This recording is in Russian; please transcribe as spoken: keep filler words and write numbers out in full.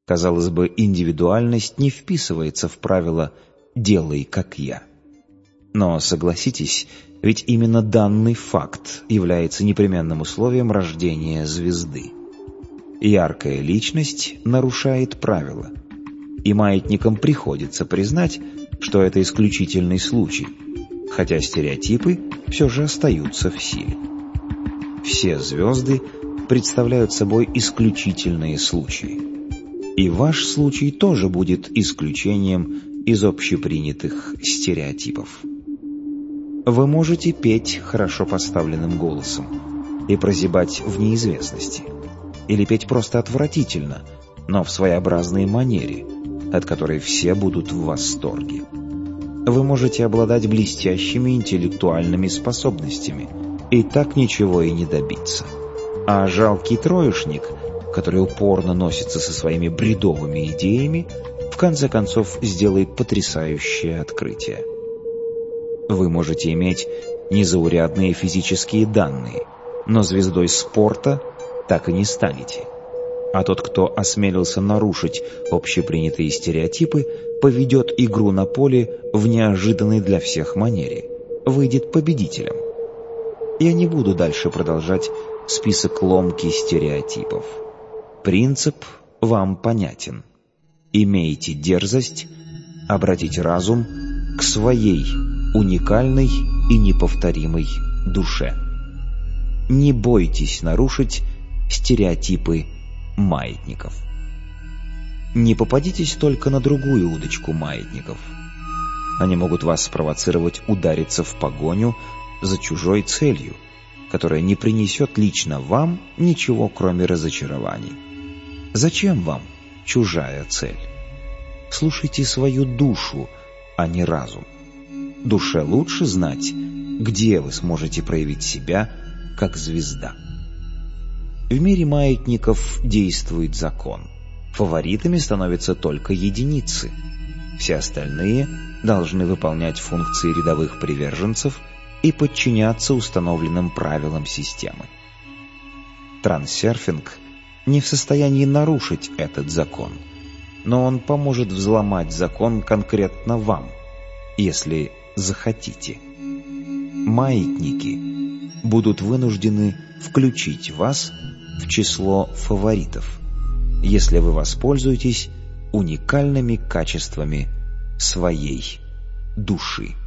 Казалось бы, индивидуальность не вписывается в правило «делай, как я». Но согласитесь, ведь именно данный факт является непременным условием рождения звезды. Яркая личность нарушает правила, и маятникам приходится признать, что это исключительный случай, хотя стереотипы все же остаются в силе. Все звезды представляют собой исключительные случаи, и ваш случай тоже будет исключением из общепринятых стереотипов. Вы можете петь хорошо поставленным голосом и прозябать в неизвестности, или петь просто отвратительно, но в своеобразной манере, от которой все будут в восторге. Вы можете обладать блестящими интеллектуальными способностями и так ничего и не добиться. А жалкий троечник, который упорно носится со своими бредовыми идеями, в конце концов сделает потрясающее открытие. Вы можете иметь незаурядные физические данные, но звездой спорта так и не станете. А тот, кто осмелился нарушить общепринятые стереотипы, поведет игру на поле в неожиданной для всех манере, выйдет победителем. Я не буду дальше продолжать список ломких стереотипов. Принцип вам понятен. Имейте дерзость обратить разум к своей уникальной и неповторимой душе. Не бойтесь нарушить стереотипы маятников. Не попадитесь только на другую удочку маятников. Они могут вас спровоцировать удариться в погоню за чужой целью, которая не принесет лично вам ничего, кроме разочарований. Зачем вам чужая цель? Слушайте свою душу, а не разум. Душе лучше знать, где вы сможете проявить себя как звезда. В мире маятников действует закон. Фаворитами становятся только единицы. Все остальные должны выполнять функции рядовых приверженцев и подчиняться установленным правилам системы. Трансерфинг не в состоянии нарушить этот закон, но он поможет взломать закон конкретно вам, если захотите. Маятники будут вынуждены включить вас в число фаворитов, если вы воспользуетесь уникальными качествами своей души.